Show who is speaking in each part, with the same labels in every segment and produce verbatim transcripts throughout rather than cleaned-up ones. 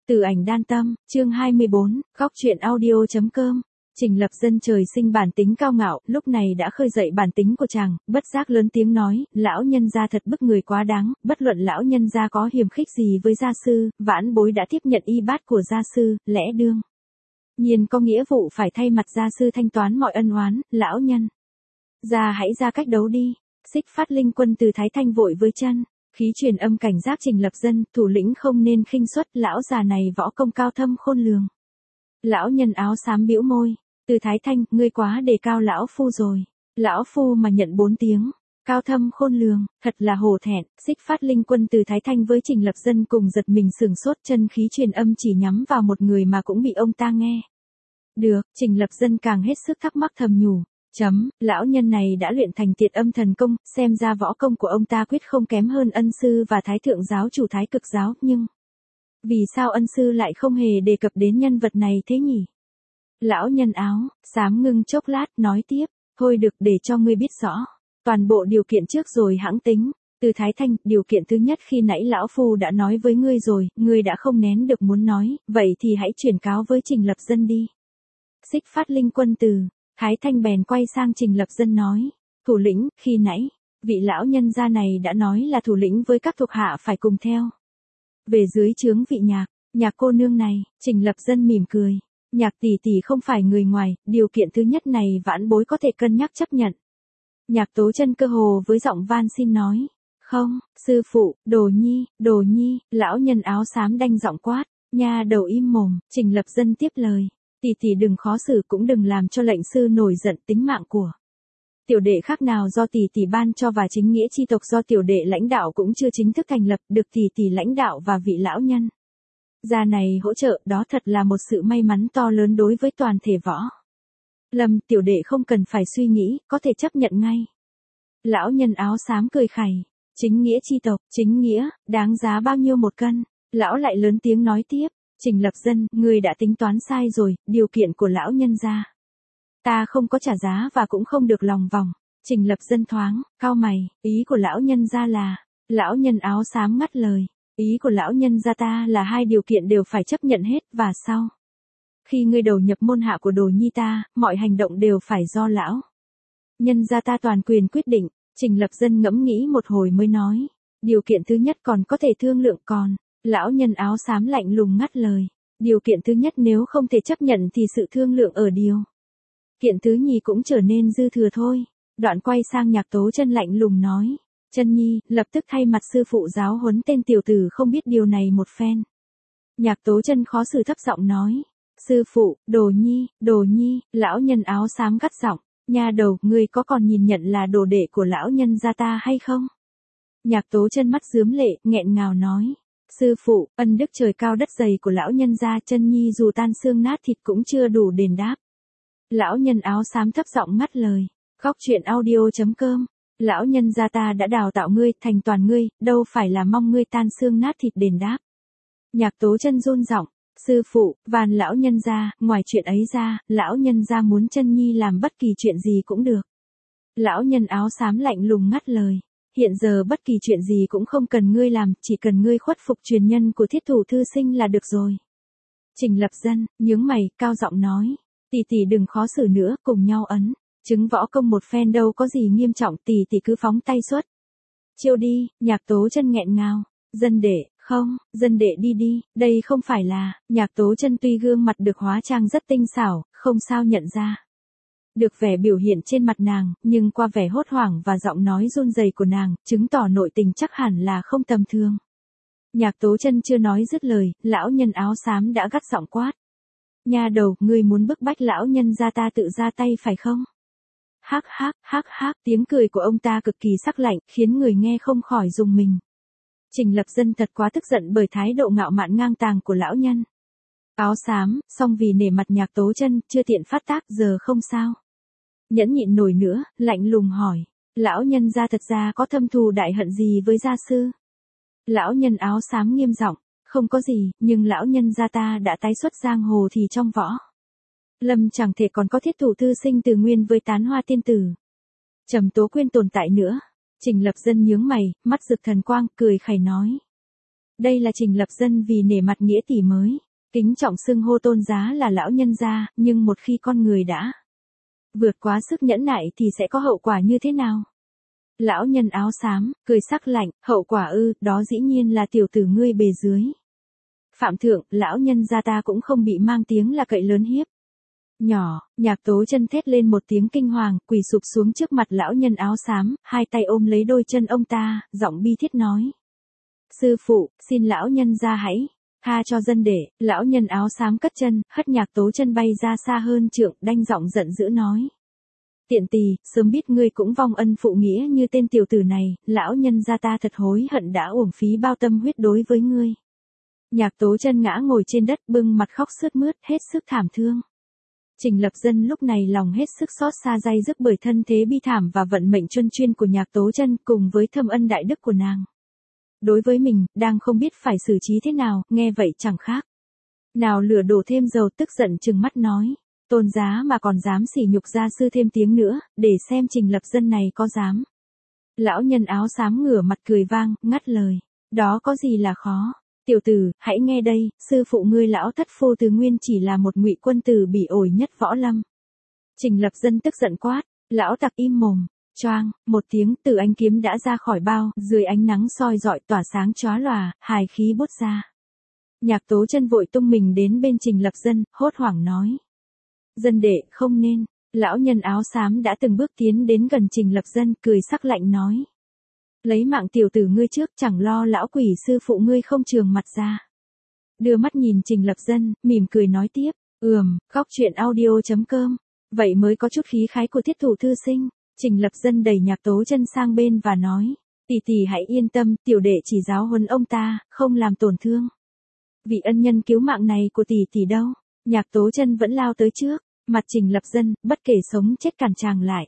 Speaker 1: Từ ảnh đan tâm, chương hai mươi bốn, góc truyện audio.com. Trình Lập Dân trời sinh bản tính cao ngạo, lúc này đã khơi dậy bản tính của chàng, bất giác lớn tiếng nói, lão nhân gia thật bức người quá đáng, bất luận lão nhân gia có hiềm khích gì với gia sư, vãn bối đã tiếp nhận y bát của gia sư, lẽ đương nhiên có nghĩa vụ phải thay mặt gia sư thanh toán mọi ân oán, lão nhân gia hãy ra cách đấu đi. Xích Phát Linh Quân từ Thái Thanh vội với chân khí truyền âm cảnh giác Trình Lập Dân, thủ lĩnh không nên khinh suất, lão già này võ công cao thâm khôn lường. Lão nhân áo xám bĩu môi, Từ Thái Thanh, ngươi quá đề cao lão phu rồi. Lão phu mà nhận bốn tiếng, cao thâm khôn lường, thật là hổ thẹn. Xích Phát Linh Quân Từ Thái Thanh với Trình Lập Dân cùng giật mình sửng sốt, chân khí truyền âm chỉ nhắm vào một người mà cũng bị ông ta nghe được. Trình Lập Dân càng hết sức thắc mắc thầm nhủ. Chấm, lão nhân này đã luyện thành tiệt âm thần công, xem ra võ công của ông ta quyết không kém hơn ân sư và thái thượng giáo chủ Thái Cực giáo, nhưng vì sao ân sư lại không hề đề cập đến nhân vật này thế nhỉ? Lão nhân áo xám ngưng chốc lát, nói tiếp, thôi được, để cho ngươi biết rõ toàn bộ điều kiện trước rồi hãng tính. Từ Thái Thanh, điều kiện thứ nhất khi nãy lão phu đã nói với ngươi rồi, ngươi đã không nén được muốn nói, vậy thì hãy chuyển cáo với Trình Lập Dân đi. Xích Phát Linh Quân Từ Thái Thanh bèn quay sang Trình Lập Dân nói, thủ lĩnh, khi nãy, vị lão nhân gia này đã nói là thủ lĩnh với các thuộc hạ phải cùng theo về dưới trướng vị nhạc, nhạc cô nương này. Trình Lập Dân mỉm cười, nhạc tỷ tỷ không phải người ngoài, điều kiện thứ nhất này vãn bối có thể cân nhắc chấp nhận. Nhạc Tố Chân cơ hồ với giọng van xin nói, không, sư phụ, đồ nhi, đồ nhi. Lão nhân áo xám đanh giọng quát, nha đầu im mồm. Trình Lập Dân tiếp lời, tỷ tỷ đừng khó xử, cũng đừng làm cho lệnh sư nổi giận. Tính mạng của tiểu đệ khác nào do tỷ tỷ ban cho, và chính nghĩa chi tộc do tiểu đệ lãnh đạo cũng chưa chính thức thành lập, được tỷ tỷ lãnh đạo và vị lão nhân gia này hỗ trợ, đó thật là một sự may mắn to lớn đối với toàn thể võ lâm. Tiểu đệ không cần phải suy nghĩ, có thể chấp nhận ngay. Lão nhân áo xám cười khẩy, chính nghĩa chi tộc, chính nghĩa, đáng giá bao nhiêu một cân? Lão lại lớn tiếng nói tiếp, Trình Lập Dân, ngươi đã tính toán sai rồi, điều kiện của lão nhân gia ta không có trả giá và cũng không được lòng vòng. Trình Lập Dân thoáng cau mày, ý của lão nhân gia là? Lão nhân áo xám ngắt lời, ý của lão nhân gia ta là hai điều kiện đều phải chấp nhận hết, và sau khi ngươi đầu nhập môn hạ của đồ nhi ta, mọi hành động đều phải do lão nhân gia ta toàn quyền quyết định. Trình Lập Dân ngẫm nghĩ một hồi mới nói, điều kiện thứ nhất còn có thể thương lượng, còn lão nhân áo xám lạnh lùng ngắt lời, điều kiện thứ nhất nếu không thể chấp nhận thì sự thương lượng ở điều kiện thứ nhì cũng trở nên dư thừa thôi. Đoạn quay sang Nhạc Tố Chân lạnh lùng nói, Chân nhi, lập tức thay mặt sư phụ giáo huấn tên tiểu tử không biết điều này một phen. Nhạc Tố Chân khó xử thấp giọng nói, sư phụ, đồ nhi, đồ nhi. Lão nhân áo xám gắt giọng, nha đầu, ngươi có còn nhìn nhận là đồ đệ của lão nhân gia ta hay không? Nhạc Tố Chân mắt rướm lệ, nghẹn ngào nói, sư phụ, ân đức trời cao đất dày của lão nhân gia, Chân nhi dù tan xương nát thịt cũng chưa đủ đền đáp. Lão nhân áo xám thấp giọng ngắt lời, góc truyện audio.com. Lão nhân gia ta đã đào tạo ngươi, thành toàn ngươi, đâu phải là mong ngươi tan xương nát thịt đền đáp. Nhạc Tố Chân run giọng, sư phụ, van lão nhân gia, ngoài chuyện ấy ra, lão nhân gia muốn Chân nhi làm bất kỳ chuyện gì cũng được. Lão nhân áo xám lạnh lùng ngắt lời, hiện giờ bất kỳ chuyện gì cũng không cần ngươi làm, chỉ cần ngươi khuất phục truyền nhân của Thiết Thủ thư sinh là được rồi. Trình Lập Dân nhướng mày, cao giọng nói, tỷ tỷ đừng khó xử nữa, cùng nhau ấn chứng võ công một phen đâu có gì nghiêm trọng, tỷ tỷ cứ phóng tay xuất chiêu đi. Nhạc Tố Chân nghẹn ngào, Dân đệ, không, Dân đệ đi đi, đây không phải là. Nhạc Tố Chân tuy gương mặt được hóa trang rất tinh xảo, không sao nhận ra được vẻ biểu hiện trên mặt nàng, nhưng qua vẻ hốt hoảng và giọng nói run rẩy của nàng, chứng tỏ nội tình chắc hẳn là không tầm thường. Nhạc Tố Chân chưa nói dứt lời, lão nhân áo xám đã gắt giọng quát, nha đầu, ngươi muốn bức bách lão nhân gia ta tự ra tay phải không? Hắc hắc, hắc hắc, tiếng cười của ông ta cực kỳ sắc lạnh, khiến người nghe không khỏi rùng mình. Trình Lập Dân thật quá tức giận bởi thái độ ngạo mạn ngang tàng của lão nhân áo xám, song vì nể mặt Nhạc Tố Chân, chưa tiện phát tác, giờ không sao nhẫn nhịn nổi nữa, lạnh lùng hỏi, lão nhân gia thật ra có thâm thù đại hận gì với gia sư? Lão nhân áo xám nghiêm giọng, không có gì, nhưng lão nhân gia ta đã tái xuất giang hồ thì trong võ lâm chẳng thể còn có Thiết Thủ thư sinh Từ Nguyên với Tán Hoa tiên tử Trầm Tố Quyên tồn tại nữa. Trình Lập Dân nhướng mày, mắt rực thần quang, cười khẩy nói, Đây là Trình Lập Dân vì nể mặt nghĩa tỷ mới, kính trọng xưng hô tôn giá là lão nhân gia, nhưng một khi con người đã vượt quá sức nhẫn nại thì sẽ có hậu quả như thế nào? Lão nhân áo xám, cười sắc lạnh, hậu quả ư, đó dĩ nhiên là tiểu tử ngươi bề dưới. Phạm thượng, lão nhân gia ta cũng không bị mang tiếng là cậy lớn hiếp. Nhỏ, Nhạc Tố Chân thét lên một tiếng kinh hoàng, quỳ sụp xuống trước mặt lão nhân áo xám, hai tay ôm lấy đôi chân ông ta, giọng bi thiết nói. Sư phụ, xin lão nhân gia hãy tha cho dân để, lão nhân áo xám cất chân, hất Nhạc Tố Chân bay ra xa hơn trượng, đanh giọng giận dữ nói. Tiện tỳ, sớm biết ngươi cũng vong ân phụ nghĩa như tên tiểu tử này, lão nhân gia ta thật hối hận đã uổng phí bao tâm huyết đối với ngươi. Nhạc Tố Chân ngã ngồi trên đất bưng mặt khóc sướt mướt, hết sức thảm thương. Trình Lập Dân lúc này lòng hết sức xót xa day dứt bởi thân thế bi thảm và vận mệnh chuyên chuyên của Nhạc Tố Chân cùng với thâm ân đại đức của nàng. Đối với mình, đang không biết phải xử trí thế nào, nghe vậy chẳng khác nào lửa đổ thêm dầu, tức giận trừng mắt nói. Tôn giá mà còn dám sỉ nhục gia sư thêm tiếng nữa, để xem Trình Lập Dân này có dám. Lão nhân áo xám ngửa mặt cười vang, ngắt lời. Đó có gì là khó. Tiểu tử, hãy nghe đây, sư phụ ngươi lão thất phu từ nguyên chỉ là một ngụy quân tử bỉ ổi nhất võ lâm. Trình Lập Dân tức giận quát, lão tặc im mồm. Choang, một tiếng từ ánh kiếm đã ra khỏi bao, dưới ánh nắng soi rọi tỏa sáng chóa lòa, hài khí bút ra. Nhạc Tố Chân vội tung mình đến bên Trình Lập Dân, hốt hoảng nói. Dân đệ, không nên. Lão nhân áo xám đã từng bước tiến đến gần Trình Lập Dân, cười sắc lạnh nói. Lấy mạng tiểu tử ngươi trước, chẳng lo lão quỷ sư phụ ngươi không trường mặt ra. Đưa mắt nhìn Trình Lập Dân, mỉm cười nói tiếp. Ừm, góc truyện audio chấm com. Vậy mới có chút khí khái của thiết thủ thư sinh. Trình Lập Dân đẩy Nhạc Tố Chân sang bên và nói. Tỷ tỷ hãy yên tâm, tiểu đệ chỉ giáo huấn ông ta, không làm tổn thương. Vị ân nhân cứu mạng này của tỷ tỷ đâu? Nhạc Tố Chân vẫn lao tới trước. Mặt Trình Lập Dân, bất kể sống chết cản chàng lại.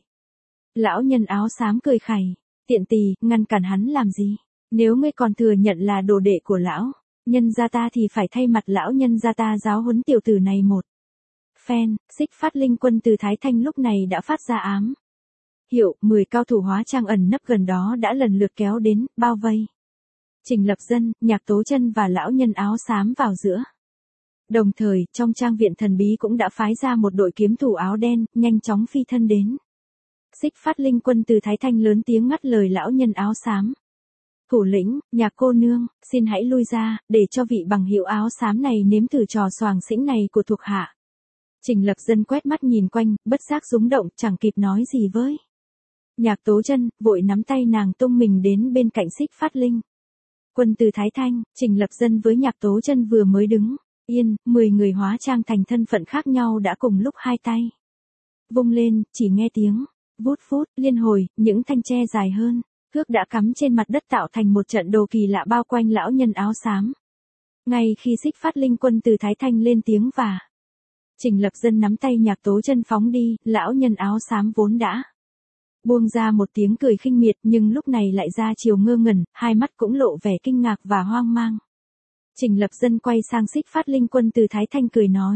Speaker 1: Lão nhân áo xám cười khẩy. Tiện tỳ, ngăn cản hắn làm gì? Nếu ngươi còn thừa nhận là đồ đệ của lão nhân gia ta thì phải thay mặt lão nhân gia ta giáo huấn tiểu tử này một phen. Xích Phát Linh Quân từ Thái Thanh lúc này đã phát ra ám hiệu, mười cao thủ hóa trang ẩn nấp gần đó đã lần lượt kéo đến, bao vây Trình Lập Dân, Nhạc Tố Chân và lão nhân áo xám vào giữa. Đồng thời, trong trang viện thần bí cũng đã phái ra một đội kiếm thủ áo đen, nhanh chóng phi thân đến. Xích Phát Linh Quân từ Thái Thanh lớn tiếng ngắt lời lão nhân áo xám. Thủ lĩnh, Nhạc cô nương, xin hãy lui ra, để cho vị bằng hữu áo xám này nếm thử trò xoàng xĩnh này của thuộc hạ. Trình Lập Dân quét mắt nhìn quanh, bất giác rúng động, chẳng kịp nói gì với Nhạc Tố Chân, vội nắm tay nàng tung mình đến bên cạnh Xích Phát Linh Quân từ Thái Thanh. Trình Lập Dân với Nhạc Tố Chân vừa mới đứng yên, mười người hóa trang thành thân phận khác nhau đã cùng lúc hai tay vung lên, chỉ nghe tiếng vút vút liên hồi, những thanh tre dài hơn thước đã cắm trên mặt đất tạo thành một trận đồ kỳ lạ bao quanh lão nhân áo xám. Ngay khi Xích Phát Linh Quân từ Thái Thanh lên tiếng và Trình Lập Dân nắm tay Nhạc Tố Chân phóng đi, lão nhân áo xám vốn đã buông ra một tiếng cười khinh miệt, nhưng lúc này lại ra chiều ngơ ngẩn, hai mắt cũng lộ vẻ kinh ngạc và hoang mang. Trình Lập Dân quay sang Xích Phát Linh Quân từ Thái Thanh cười nói.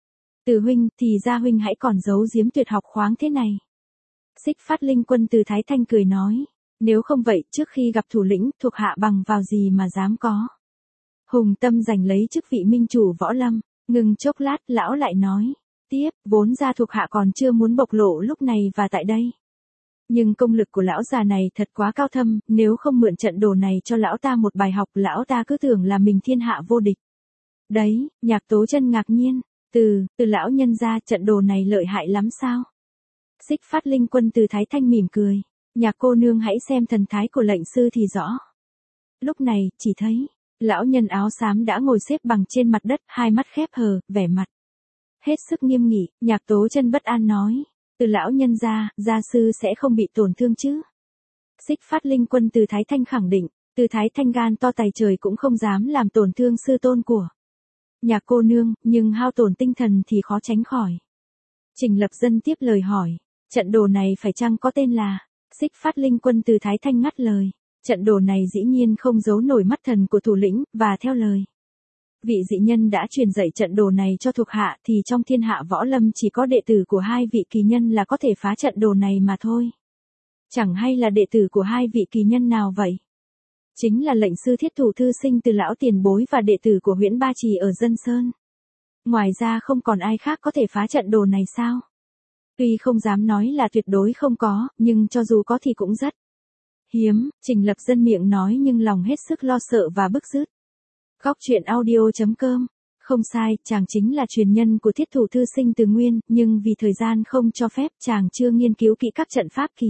Speaker 1: Từ huynh, thì ra huynh hãy còn giấu giếm tuyệt học khoáng thế này. Xích Phát Linh Quân từ Thái Thanh cười nói. Nếu không vậy, trước khi gặp thủ lĩnh, thuộc hạ bằng vào gì mà dám có hùng tâm giành lấy chức vị minh chủ võ lâm. Ngừng chốc lát, lão lại nói. Tiếp, vốn ra thuộc hạ còn chưa muốn bộc lộ lúc này và tại đây. Nhưng công lực của lão già này thật quá cao thâm, nếu không mượn trận đồ này cho lão ta một bài học, lão ta cứ tưởng là mình thiên hạ vô địch. Đấy, Nhạc Tố Chân ngạc nhiên. Từ, từ lão nhân ra, trận đồ này lợi hại lắm sao? Xích Phát Linh Quân từ Thái Thanh mỉm cười. Nhạc cô nương hãy xem thần thái của lệnh sư thì rõ. Lúc này, chỉ thấy, lão nhân áo xám đã ngồi xếp bằng trên mặt đất, hai mắt khép hờ, vẻ mặt hết sức nghiêm nghị. Nhạc Tố Chân bất an nói. Từ lão nhân gia, gia sư sẽ không bị tổn thương chứ? Xích Phát Linh Quân từ Thái Thanh khẳng định, từ Thái Thanh gan to tài trời cũng không dám làm tổn thương sư tôn của Nhạc cô nương, nhưng hao tổn tinh thần thì khó tránh khỏi. Trình Lập Dân tiếp lời hỏi, trận đồ này phải chăng có tên là? Xích Phát Linh Quân từ Thái Thanh ngắt lời, trận đồ này dĩ nhiên không giấu nổi mắt thần của thủ lĩnh, và theo lời vị dị nhân đã truyền dạy trận đồ này cho thuộc hạ thì trong thiên hạ võ lâm chỉ có đệ tử của hai vị kỳ nhân là có thể phá trận đồ này mà thôi. Chẳng hay là đệ tử của hai vị kỳ nhân nào vậy? Chính là lệnh sư thiết thủ thư sinh từ lão tiền bối và đệ tử của Huyễn Ba Trì ở Dân Sơn. Ngoài ra không còn ai khác có thể phá trận đồ này sao? Tuy không dám nói là tuyệt đối không có, nhưng cho dù có thì cũng rất hiếm. Trình Lập Dân miệng nói nhưng lòng hết sức lo sợ và bức rứt. Góc truyện audio.com. Không sai, chàng chính là truyền nhân của thiết thủ thư sinh từ Nguyên, nhưng vì thời gian không cho phép chàng chưa nghiên cứu kỹ các trận pháp kỳ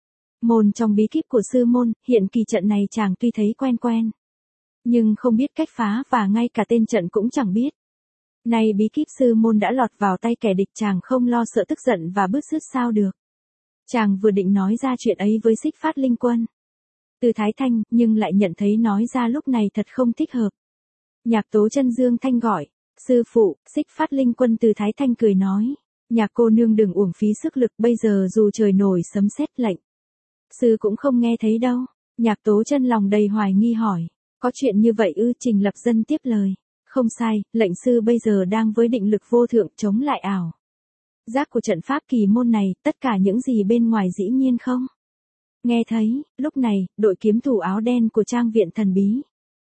Speaker 1: môn trong bí kíp của sư môn, hiện kỳ trận này chàng tuy thấy quen quen, nhưng không biết cách phá và ngay cả tên trận cũng chẳng biết. Nay bí kíp sư môn đã lọt vào tay kẻ địch, chàng không lo sợ tức giận và bứt rứt sao được. Chàng vừa định nói ra chuyện ấy với Xích Phát Linh Quân Từ Thái Thanh, nhưng lại nhận thấy nói ra lúc này thật không thích hợp. Nhạc Tố Chân Dương Thanh gọi, sư phụ. Xích Phát Linh Quân Từ Thái Thanh cười nói, nhạc cô nương đừng uổng phí sức lực, bây giờ dù trời nổi sấm sét lệnh sư cũng không nghe thấy đâu. Nhạc Tố Chân lòng đầy hoài nghi hỏi, có chuyện như vậy ư? Trình Lập Dân tiếp lời, không sai, lệnh sư bây giờ đang với định lực vô thượng chống lại ảo giác của trận pháp kỳ môn này, tất cả những gì bên ngoài dĩ nhiên không nghe thấy. Lúc này, đội kiếm thủ áo đen của trang viện thần bí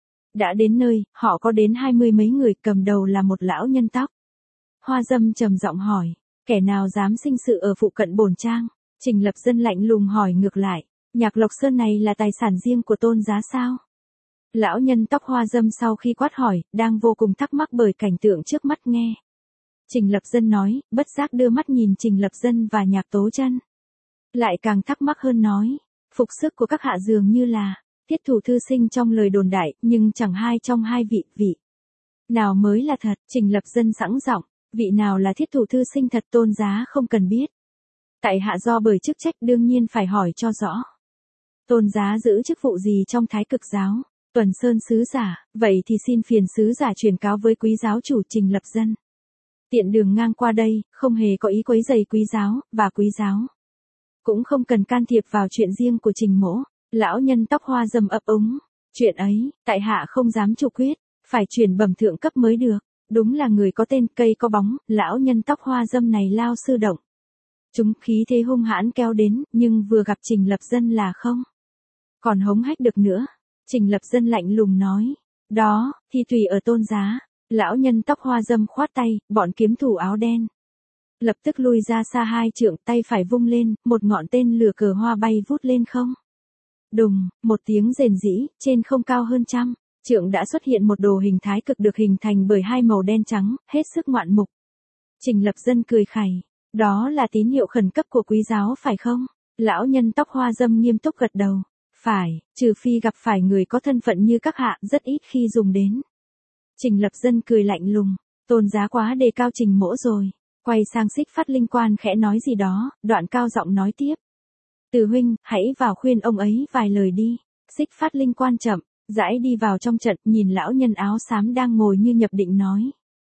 Speaker 1: đã đến nơi, họ có đến hai mươi mấy người, cầm đầu là một lão nhân tóc hoa dâm trầm giọng hỏi, kẻ nào dám sinh sự ở phụ cận bổn trang? Trình Lập Dân lạnh lùng hỏi ngược lại, Nhạc Lộc Sơn này là tài sản riêng của Tôn giá sao? Lão nhân tóc hoa dâm sau khi quát hỏi, đang vô cùng thắc mắc bởi cảnh tượng trước mắt nghe Trình Lập Dân nói, bất giác đưa mắt nhìn Trình Lập Dân và Nhạc Tố Chân. Lại càng thắc mắc hơn nói, phục sức của các hạ dường như là thiết thủ thư sinh trong lời đồn đại, nhưng chẳng hai trong hai vị, vị nào mới là thật? Trình Lập Dân sẵn giọng, vị nào là thiết thủ thư sinh thật Tôn giá không cần biết. Tại hạ do bởi chức trách đương nhiên phải hỏi cho rõ. Tôn giá giữ chức vụ gì trong Thái Cực giáo? Tuần Sơn sứ giả. Vậy thì xin phiền sứ giả truyền cáo với quý giáo chủ. Trình Lập Dân tiện đường ngang qua đây, không hề có ý quấy rầy quý giáo, và quý giáo cũng không cần can thiệp vào chuyện riêng của Trình mỗ. Lão nhân tóc hoa dâm ấp úng, chuyện ấy, tại hạ không dám chủ quyết, phải chuyển bẩm thượng cấp mới được. Đúng là người có tên, cây có bóng. Lão nhân tóc hoa dâm này lao sư động chúng khí thế hung hãn kéo đến, nhưng vừa gặp Trình Lập Dân là không còn hống hách được nữa. Trình Lập Dân lạnh lùng nói, đó thì tùy ở Tôn giá. Lão nhân tóc hoa dâm khoát tay, bọn kiếm thủ áo đen lập tức lui ra xa hai trượng, tay phải vung lên, một ngọn tên lửa cờ hoa bay vút lên không. Đùng, một tiếng rền rĩ, trên không cao hơn trăm trượng đã xuất hiện một đồ hình thái cực được hình thành bởi hai màu đen trắng, hết sức ngoạn mục. Trình Lập Dân cười khẩy, đó là tín hiệu khẩn cấp của quý giáo phải không? Lão nhân tóc hoa dâm nghiêm túc gật đầu, phải, trừ phi gặp phải người có thân phận như các hạ, rất ít khi dùng đến. Trình Lập Dân cười lạnh lùng, Tôn giá quá đề cao Trình mỗ rồi. Quay sang Xích Phát Linh Quan khẽ nói gì đó, đoạn cao giọng nói tiếp, Từ huynh, hãy vào khuyên ông ấy vài lời đi. Xích Phát Linh Quan chậm rãi đi vào trong trận, nhìn lão nhân áo xám đang ngồi như nhập định nói,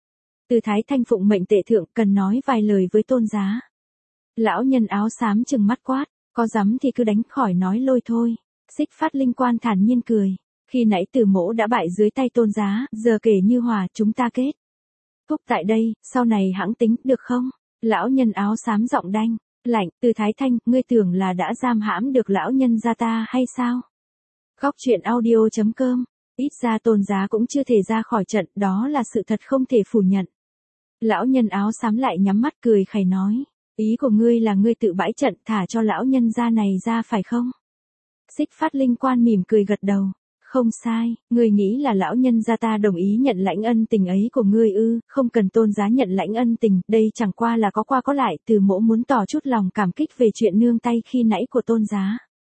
Speaker 1: Từ Thái Thanh phụng mệnh tệ thượng, cần nói vài lời với Tôn giá. Lão nhân áo xám trừng mắt quát, có dám thì cứ đánh, khỏi nói lôi thôi. Xích Phát Linh Quan thản nhiên cười, khi nãy Từ mỗ đã bại dưới tay Tôn giá, giờ kể như hòa, chúng ta kết thúc tại đây, sau này hãng tính, được không? Lão nhân áo xám giọng đanh lạnh, Từ Thái Thanh, ngươi tưởng là đã giam hãm được lão nhân gia ta hay sao? Góc truyện audio.com. Ít ra Tôn giá cũng chưa thể ra khỏi trận, đó là sự thật không thể phủ nhận. Lão nhân áo xám lại nhắm mắt cười khẩy nói, ý của ngươi là ngươi tự bãi trận, thả cho lão nhân gia này ra phải không? Xích Phát Linh Quan mỉm cười gật đầu, không sai, ngươi nghĩ là lão nhân gia ta đồng ý nhận lãnh ân tình ấy của ngươi ư? Không cần Tôn giá nhận lãnh ân tình, đây chẳng qua là có qua có lại, Từ mỗ muốn tỏ chút lòng cảm kích về chuyện nương tay khi nãy của Tôn giá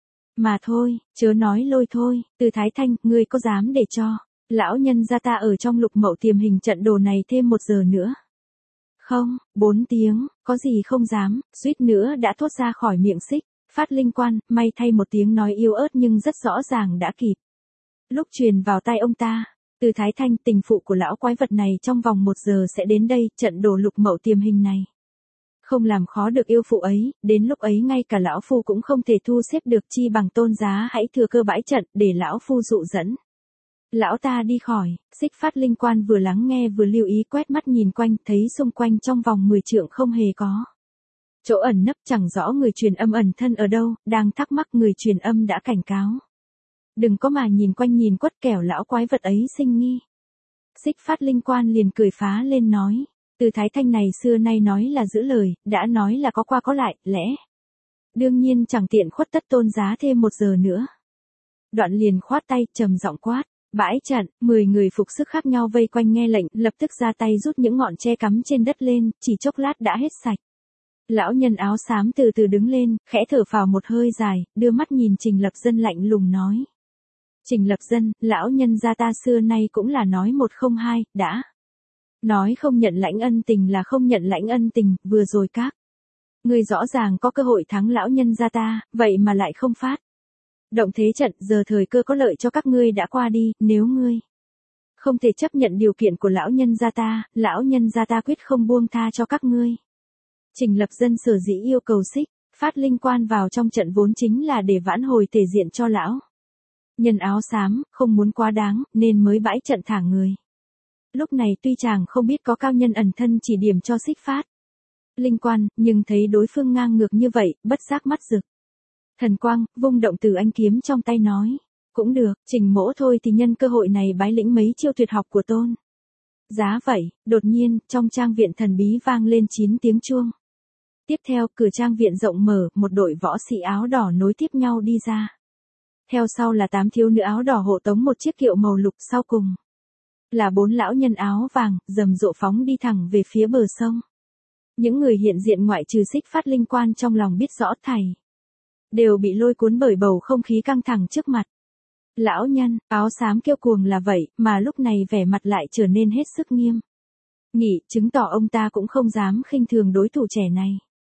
Speaker 1: mà thôi, chớ nói lôi thôi. Từ Thái Thanh, ngươi có dám để cho lão nhân gia ta ở trong Lục Mậu Tiềm Hình trận đồ này thêm một giờ nữa không? Bốn tiếng, có gì không dám, suýt nữa đã thốt ra khỏi miệng Xích Phát Linh Quan, may thay một tiếng nói yếu ớt nhưng rất rõ ràng đã kịp lúc truyền vào tai ông ta. Từ Thái Thanh, tình phụ của lão quái vật này trong vòng một giờ sẽ đến đây, trận đồ Lục Mậu Tiềm Hình này không làm khó được yêu phụ ấy, đến lúc ấy ngay cả lão phu cũng không thể thu xếp được, chi bằng Tôn giá hãy thừa cơ bãi trận, để lão phu dụ dẫn lão ta đi khỏi. Xích Phát Linh Quan vừa lắng nghe vừa lưu ý quét mắt nhìn quanh, thấy xung quanh trong vòng mười trượng không hề có chỗ ẩn nấp, chẳng rõ người truyền âm ẩn thân ở đâu, đang thắc mắc người truyền âm đã cảnh cáo Đừng có mà nhìn quanh nhìn quất, kẻo lão quái vật ấy sinh nghi. Xích Phát Linh Quan liền cười phá lên nói. Từ Thái Thanh này xưa nay nói là giữ lời, đã nói là có qua có lại, lẽ. Đương nhiên chẳng tiện khuất tất tôn giá thêm một giờ nữa. Đoạn liền khoát tay, trầm giọng quát. Bãi trận, mười người phục sức khác nhau vây quanh nghe lệnh, lập tức ra tay rút những ngọn tre cắm trên đất lên, chỉ chốc lát đã hết sạch. Lão nhân áo xám từ từ đứng lên, khẽ thở phào một hơi dài, đưa mắt nhìn Trình Lập Dân lạnh lùng nói. Trình Lập Dân, lão nhân gia ta xưa nay cũng là nói một không hai, đã. Nói không nhận lãnh ân tình là không nhận lãnh ân tình, vừa rồi các. Ngươi rõ ràng có cơ hội thắng lão nhân gia ta, vậy mà lại không phát. Động thế trận, giờ thời cơ có lợi cho các ngươi đã qua đi, nếu ngươi không thể chấp nhận điều kiện của lão nhân gia ta, lão nhân gia ta quyết không buông tha cho các ngươi. Trình Lập Dân sở dĩ yêu cầu Xích Phát Linh Quan vào trong trận vốn chính là để vãn hồi thể diện cho lão nhân áo xám, không muốn quá đáng, nên mới bãi trận thả người. Lúc này tuy chàng không biết có cao nhân ẩn thân chỉ điểm cho Xích Phát Linh Quan, nhưng thấy đối phương ngang ngược như vậy, bất giác mắt rực. Thần quang, vung động từ anh kiếm trong tay nói. Cũng được, Trình mỗ thôi thì nhân cơ hội này bái lĩnh mấy chiêu tuyệt học của tôn. Giá vậy, đột nhiên, trong trang viện thần bí vang lên chín tiếng chuông. Tiếp theo, cửa trang viện rộng mở, một đội võ sĩ áo đỏ nối tiếp nhau đi ra. Theo sau là tám thiếu nữ áo đỏ hộ tống một chiếc kiệu màu lục, sau cùng là bốn lão nhân áo vàng, rầm rộ phóng đi thẳng về phía bờ sông. Những người hiện diện ngoại trừ Xích Phát Linh Quan trong lòng biết rõ thầy đều bị lôi cuốn bởi bầu không khí căng thẳng trước mặt. Lão nhân áo xám kiêu cuồng là vậy, mà lúc này vẻ mặt lại trở nên hết sức nghiêm nghị, chứng tỏ ông ta cũng không dám khinh thường đối thủ trẻ này.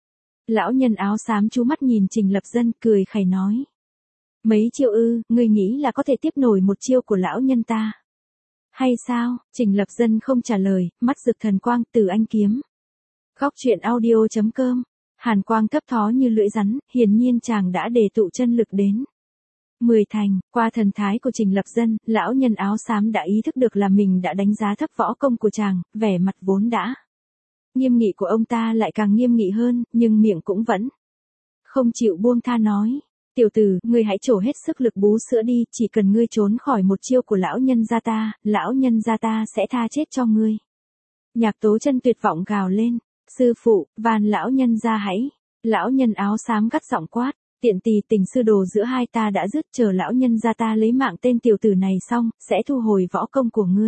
Speaker 1: Lão nhân áo xám chú mắt nhìn Trình Lập Dân, cười khẩy nói. Mấy chiêu ư, ngươi nghĩ là có thể tiếp nổi một chiêu của lão nhân ta? Hay sao? Trình Lập Dân không trả lời, mắt rực thần quang từ anh kiếm. Góc truyện audio chấm com. Hàn quang thấp thó như lưỡi rắn, hiển nhiên chàng đã đề tụ chân lực đến mười thành. Qua thần thái của Trình Lập Dân, lão nhân áo xám đã ý thức được là mình đã đánh giá thấp võ công của chàng, vẻ mặt vốn đã nghiêm nghị của ông ta lại càng nghiêm nghị hơn, nhưng miệng cũng vẫn không chịu buông tha nói. Tiểu tử, ngươi hãy trổ hết sức lực bú sữa đi, chỉ cần ngươi trốn khỏi một chiêu của lão nhân gia ta, lão nhân gia ta sẽ tha chết cho ngươi. Nhạc Tố Chân tuyệt vọng gào lên. Sư phụ, van lão nhân ra hãy. Lão nhân áo xám gắt giọng quát. Tiện tỳ tình sư đồ giữa hai ta đã dứt, chờ lão nhân gia ta lấy mạng tên tiểu tử này xong, sẽ thu hồi võ công của ngươi.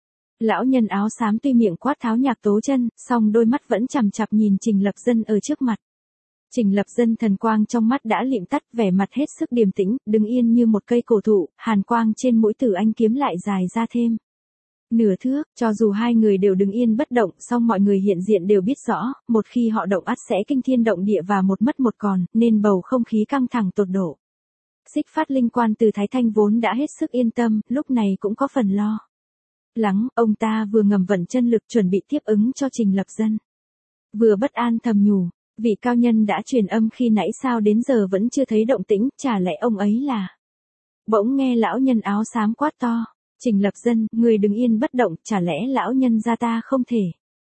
Speaker 1: Lão nhân áo xám tuy miệng quát tháo Nhạc Tố Chân, song đôi mắt vẫn chằm chằm nhìn Trình Lập Dân ở trước mặt. Trình Lập Dân thần quang trong mắt đã lịm tắt, vẻ mặt hết sức điềm tĩnh, đứng yên như một cây cổ thụ, hàn quang trên mũi tử anh kiếm lại dài ra thêm nửa thước. Cho dù hai người đều đứng yên bất động, song mọi người hiện diện đều biết rõ, một khi họ động ắt sẽ kinh thiên động địa và một mất một còn, nên bầu không khí căng thẳng tột độ. Xích Phát Linh Quan từ Thái Thanh vốn đã hết sức yên tâm, lúc này cũng có phần lo lắng, ông ta vừa ngầm vận chân lực chuẩn bị tiếp ứng cho Trình Lập Dân, vừa bất an thầm nhủ, vị cao nhân đã truyền âm khi nãy sao đến giờ vẫn chưa thấy động tĩnh, chả lẽ ông ấy là... Bỗng nghe lão nhân áo xám quát to. Trình Lập Dân, người đứng yên bất động, chả lẽ lão nhân gia ta không thể.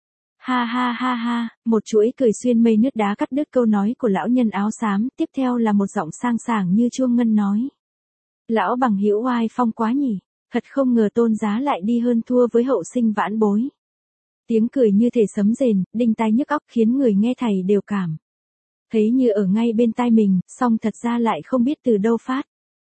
Speaker 1: Ha ha ha ha, một chuỗi cười xuyên mây nước đá cắt đứt câu nói của lão nhân áo xám, tiếp theo là một giọng sang sảng như chuông ngân nói. Lão bằng hữu oai phong quá nhỉ, thật không ngờ tôn giá lại đi hơn thua với hậu sinh vãn bối. Tiếng cười như thể sấm rền, đinh tai nhức óc khiến người nghe thầy đều cảm thấy như ở ngay bên tai mình, song thật ra lại không biết từ đâu phát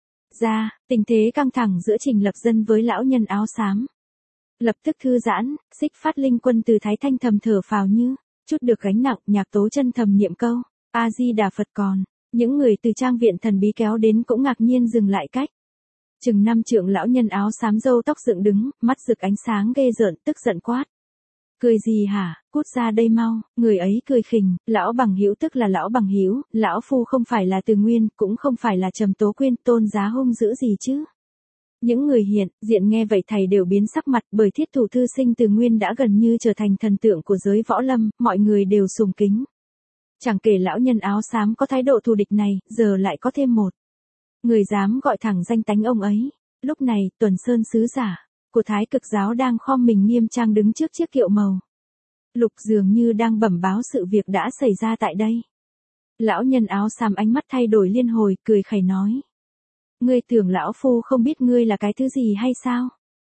Speaker 1: ra. Tình thế căng thẳng giữa Trình Lập Dân với lão nhân áo xám lập tức thư giãn. Xích Phát Linh Quân từ Thái Thanh thầm thở phào như chút được gánh nặng. Nhạc Tố Chân thầm niệm câu A Di Đà Phật. Còn những người từ trang viện thần bí kéo đến cũng ngạc nhiên dừng lại cách chừng năm trượng. Lão nhân áo xám râu tóc dựng đứng, mắt rực ánh sáng ghê rợn, tức giận quát. Cười gì hả, cút ra đây mau. Người ấy cười khình, lão bằng hữu tức là lão bằng hữu, lão phu không phải là Từ Nguyên, cũng không phải là Trầm Tố Quyên, tôn giá hung dữ gì chứ. Những người hiện diện nghe vậy thầy đều biến sắc mặt, bởi thiết thủ thư sinh Từ Nguyên đã gần như trở thành thần tượng của giới võ lâm, mọi người đều sùng kính. Chẳng kể lão nhân áo xám có thái độ thù địch này, giờ lại có thêm một người dám gọi thẳng danh tánh ông ấy. Lúc này, Tuần Sơn sứ giả của Thái Cực giáo đang khom mình nghiêm trang đứng trước chiếc kiệu màu lục, dường như đang bẩm báo sự việc đã xảy ra tại đây. Lão nhân áo xám ánh mắt thay đổi liên hồi, cười khẩy nói. Ngươi tưởng lão phu không biết ngươi là cái thứ gì hay sao?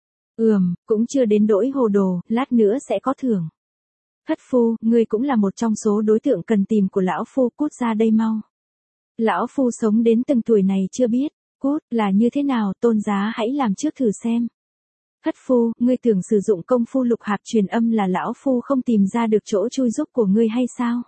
Speaker 1: Ừm, cũng chưa đến đỗi hồ đồ, lát nữa sẽ có thưởng. Thất phu, ngươi cũng là một trong số đối tượng cần tìm của lão phu, cút ra đây mau. Lão phu sống đến từng tuổi này chưa biết, cút, là như thế nào, tôn giá hãy làm trước thử xem. Thất phu, ngươi tưởng sử dụng công phu lục hạp truyền âm là lão phu không tìm ra được chỗ chui giúp của ngươi hay sao?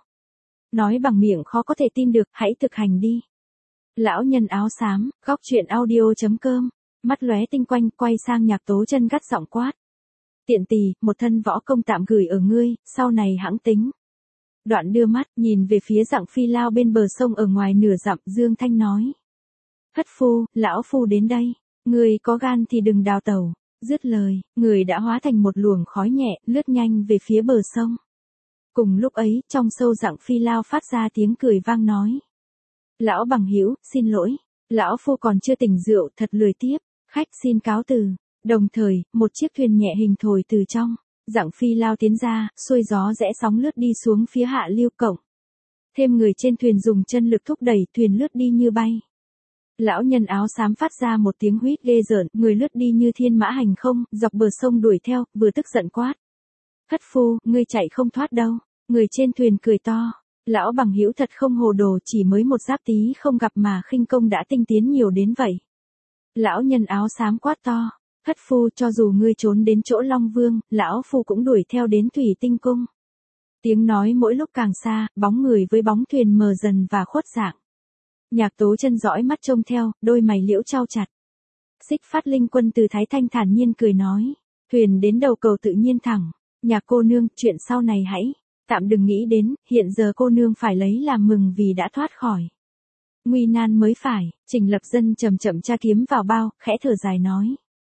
Speaker 1: Nói bằng miệng khó có thể tin được, hãy thực hành đi. Lão nhân áo xám, góc truyện audio.com, mắt lóe tinh quanh, quay sang Nhạc Tố Chân gắt giọng quát. Tiện tỳ, một thân võ công tạm gửi ở ngươi, sau này hãng tính. Đoạn đưa mắt, nhìn về phía Dặng Phi Lao bên bờ sông ở ngoài nửa dặm, Dương Thanh nói. Thất phu, lão phu đến đây, ngươi có gan thì đừng đào tẩu. Dứt lời, người đã hóa thành một luồng khói nhẹ, lướt nhanh về phía bờ sông. Cùng lúc ấy, trong sâu Dặng Phi Lao phát ra tiếng cười vang nói. Lão bằng hữu, xin lỗi, lão phu còn chưa tỉnh rượu, thật lười tiếp, khách xin cáo từ. Đồng thời, một chiếc thuyền nhẹ hình thổi từ trong, Dặng Phi Lao tiến ra, xuôi gió rẽ sóng lướt đi xuống phía hạ lưu cổng. Thêm người trên thuyền dùng chân lực thúc đẩy, thuyền lướt đi như bay. Lão nhân áo xám phát ra một tiếng huýt ghê rợn, người lướt đi như thiên mã hành không, dọc bờ sông đuổi theo, vừa tức giận quát. Thất phu, ngươi chạy không thoát đâu. Người trên thuyền cười to. Lão bằng hữu thật không hồ đồ, chỉ mới một giáp tí không gặp mà khinh công đã tinh tiến nhiều đến vậy. Lão nhân áo xám quát to. Thất phu, cho dù ngươi trốn đến chỗ Long Vương, lão phu cũng đuổi theo đến Thủy Tinh Cung. Tiếng nói mỗi lúc càng xa, bóng người với bóng thuyền mờ dần và khuất dạng. Nhạc Tố Chân dõi mắt trông theo, đôi mày liễu chau chặt. Xích Phát Linh Quân từ Thái Thanh thản nhiên cười nói. Thuyền đến đầu cầu tự nhiên thẳng. Nhạc cô nương, chuyện sau này hãy tạm đừng nghĩ đến, hiện giờ cô nương phải lấy làm mừng vì đã thoát khỏi nguy nan mới phải. Trình Lập Dân chậm chậm tra kiếm vào bao, khẽ thở dài nói.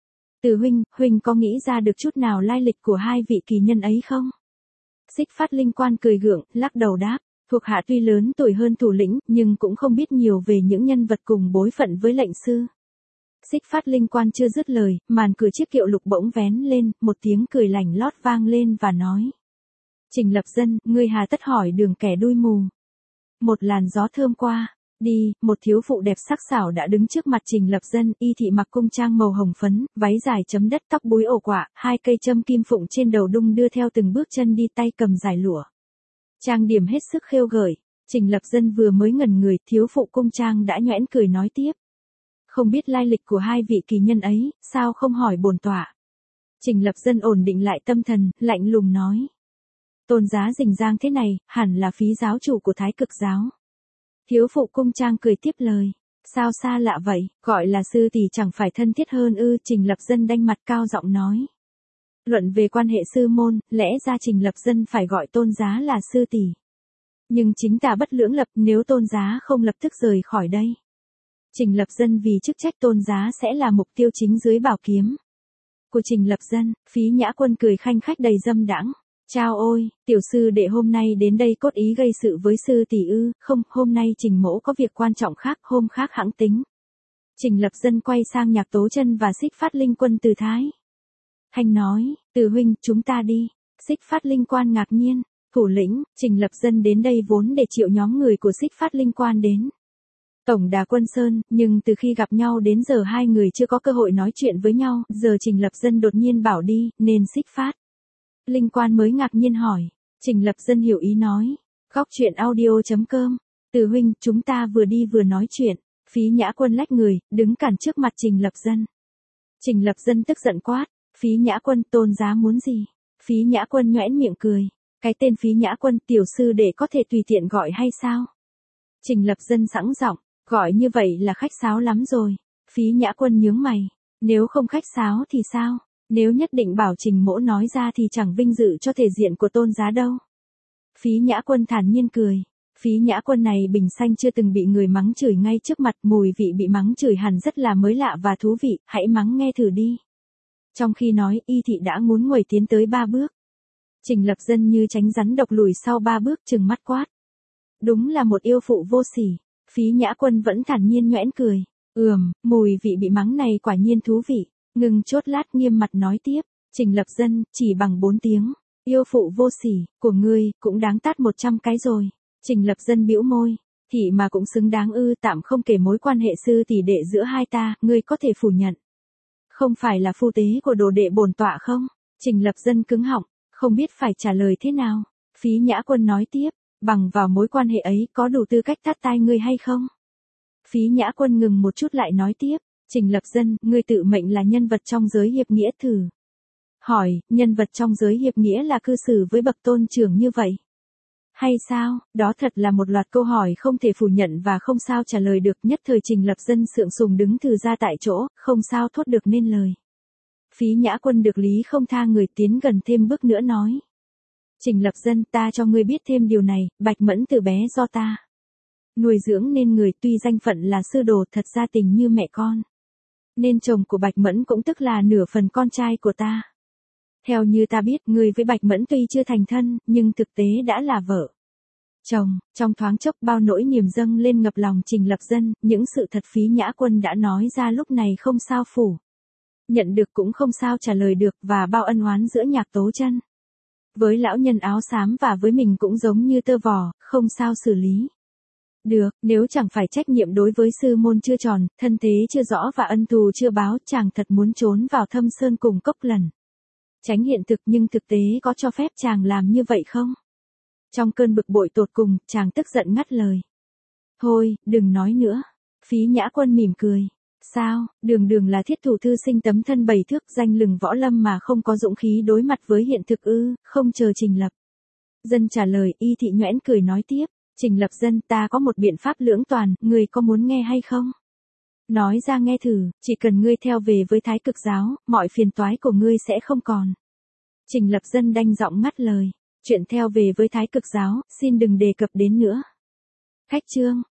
Speaker 1: Từ huynh, huynh có nghĩ ra được chút nào lai lịch của hai vị kỳ nhân ấy không? Xích Phát Linh Quan cười gượng, lắc đầu đáp. Thuộc hạ tuy lớn tuổi hơn thủ lĩnh, nhưng cũng không biết nhiều về những nhân vật cùng bối phận với lệnh sư. Xích Phát Linh Quan chưa dứt lời, màn cửa chiếc kiệu lục bỗng vén lên, một tiếng cười lành lót vang lên và nói. Trình Lập Dân, ngươi hà tất hỏi đường kẻ đuôi mù. Một làn gió thơm qua, đi, một thiếu phụ đẹp sắc sảo đã đứng trước mặt Trình Lập Dân, y thị mặc cung trang màu hồng phấn, váy dài chấm đất, tóc búi ổ quạ, hai cây châm kim phụng trên đầu đung đưa theo từng bước chân đi, tay cầm giải lụa. Trang điểm hết sức khêu gợi. Trình Lập Dân vừa mới ngẩn người, thiếu phụ cung trang đã nhoẻn cười nói tiếp. Không biết lai lịch của hai vị kỳ nhân ấy, sao không hỏi bổn tọa? Trình Lập Dân ổn định lại tâm thần, lạnh lùng nói. Tôn giá rình rang thế này, hẳn là phí giáo chủ của Thái Cực giáo. Thiếu phụ cung trang cười tiếp lời. Sao xa lạ vậy, gọi là sư tỷ chẳng phải thân thiết hơn ư? Trình Lập Dân đanh mặt cao giọng nói. Luận về quan hệ sư môn, lẽ ra Trình Lập Dân phải gọi tôn giá là sư tỷ. Nhưng chính tà bất lưỡng lập, nếu tôn giá không lập tức rời khỏi đây. Trình Lập Dân vì chức trách tôn giá sẽ là mục tiêu chính dưới bảo kiếm của Trình Lập Dân. Phí Nhã Quân cười khanh khách đầy dâm đãng. Chao ôi, tiểu sư đệ hôm nay đến đây cốt ý gây sự với sư tỷ ư? Không, hôm nay Trình mỗ có việc quan trọng khác, hôm khác hãng tính. Trình Lập Dân quay sang Nhạc Tố Chân và Xích Phát Linh Quân Từ Thái. Thanh nói, Từ huynh, chúng ta đi. Xích Phát Linh Quan ngạc nhiên. Thủ lĩnh, Trình Lập Dân đến đây vốn để triệu nhóm người của Xích Phát Linh Quan đến Tổng đà Quân Sơn, nhưng từ khi gặp nhau đến giờ hai người chưa có cơ hội nói chuyện với nhau, giờ Trình Lập Dân đột nhiên bảo đi, nên Xích Phát Linh Quan mới ngạc nhiên hỏi. Trình Lập Dân hiểu ý nói. Góc truyện audio.com. Từ huynh, chúng ta vừa đi vừa nói chuyện. Phí Nhã Quân lách người, đứng cản trước mặt Trình Lập Dân. Trình Lập Dân tức giận quát. Phí Nhã Quân, tôn giá muốn gì? Phí Nhã Quân nhoẻn miệng cười. Cái tên Phí Nhã Quân, tiểu sư để có thể tùy tiện gọi hay sao? Trình Lập Dân sẵn giọng, gọi như vậy là khách sáo lắm rồi. Phí Nhã Quân nhướng mày. Nếu không khách sáo thì sao? Nếu nhất định bảo Trình mỗ nói ra thì chẳng vinh dự cho thể diện của tôn giá đâu. Phí Nhã Quân thản nhiên cười. Phí Nhã Quân này bình sanh chưa từng bị người mắng chửi ngay trước mặt, mùi vị bị mắng chửi hẳn rất là mới lạ và thú vị, hãy mắng nghe thử đi. Trong khi nói, y thị đã ngún nguẩy tiến tới ba bước. Trình Lập Dân như tránh rắn độc lùi sau ba bước, trừng mắt quát. Đúng là một yêu phụ vô sỉ. Phí Nhã Quân vẫn thản nhiên nhoẻn cười. Ừm, mùi vị bị mắng này quả nhiên thú vị. Ngừng chốt lát nghiêm mặt nói tiếp. Trình Lập Dân, chỉ bằng bốn tiếng. Yêu phụ vô sỉ, của ngươi, cũng đáng tát một trăm cái rồi. Trình Lập Dân bĩu môi. Thị mà cũng xứng đáng ư, tạm không kể mối quan hệ sư tỷ đệ giữa hai ta, ngươi có thể phủ nhận. Không phải là phu tế của đồ đệ bổn tọa không? Trình Lập Dân cứng họng, không biết phải trả lời thế nào. Phí Nhã Quân nói tiếp, bằng vào mối quan hệ ấy có đủ tư cách tát tai ngươi hay không? Phí Nhã Quân ngừng một chút lại nói tiếp, Trình Lập Dân, ngươi tự mệnh là nhân vật trong giới hiệp nghĩa thử. Hỏi, nhân vật trong giới hiệp nghĩa là cư xử với bậc tôn trưởng như vậy? Hay sao? Đó thật là một loạt câu hỏi không thể phủ nhận và không sao trả lời được, nhất thời Trình Lập Dân sượng sùng đứng thừ ra tại chỗ, không sao thốt được nên lời. Phí Nhã Quân được lý không tha người tiến gần thêm bước nữa nói. Trình Lập Dân, ta cho ngươi biết thêm điều này, Bạch Mẫn từ bé do ta nuôi dưỡng nên người, tuy danh phận là sư đồ thật ra tình như mẹ con. Nên chồng của Bạch Mẫn cũng tức là nửa phần con trai của ta. Theo như ta biết, người với Bạch Mẫn tuy chưa thành thân, nhưng thực tế đã là vợ chồng. Trong thoáng chốc bao nỗi niềm dâng lên ngập lòng Trình Lập Dân, những sự thật Phí Nhã Quân đã nói ra lúc này không sao phủ nhận được cũng không sao trả lời được, và bao ân oán giữa Nhạc Tố Chân với lão nhân áo xám và với mình cũng giống như tơ vò, không sao xử lý được. Nếu chẳng phải trách nhiệm đối với sư môn chưa tròn, thân thế chưa rõ và ân thù chưa báo, chàng thật muốn trốn vào thâm sơn cùng cốc lần tránh hiện thực, nhưng thực tế có cho phép chàng làm như vậy không? Trong cơn bực bội tột cùng, chàng tức giận ngắt lời. Thôi, đừng nói nữa. Phí Nhã Quân mỉm cười. Sao, đường đường là thiết thủ thư sinh tấm thân bảy thước danh lừng võ lâm mà không có dũng khí đối mặt với hiện thực ư? Không chờ Trình Lập Dân trả lời, Y Thị nhoẻn cười nói tiếp. Trình Lập Dân, ta có một biện pháp lưỡng toàn, ngươi có muốn nghe hay không? Nói ra nghe thử, chỉ cần ngươi theo về với Thái Cực giáo, mọi phiền toái của ngươi sẽ không còn. Trình Lập Dân đanh giọng ngắt lời. Chuyện theo về với Thái Cực giáo, xin đừng đề cập đến nữa. Khách chương.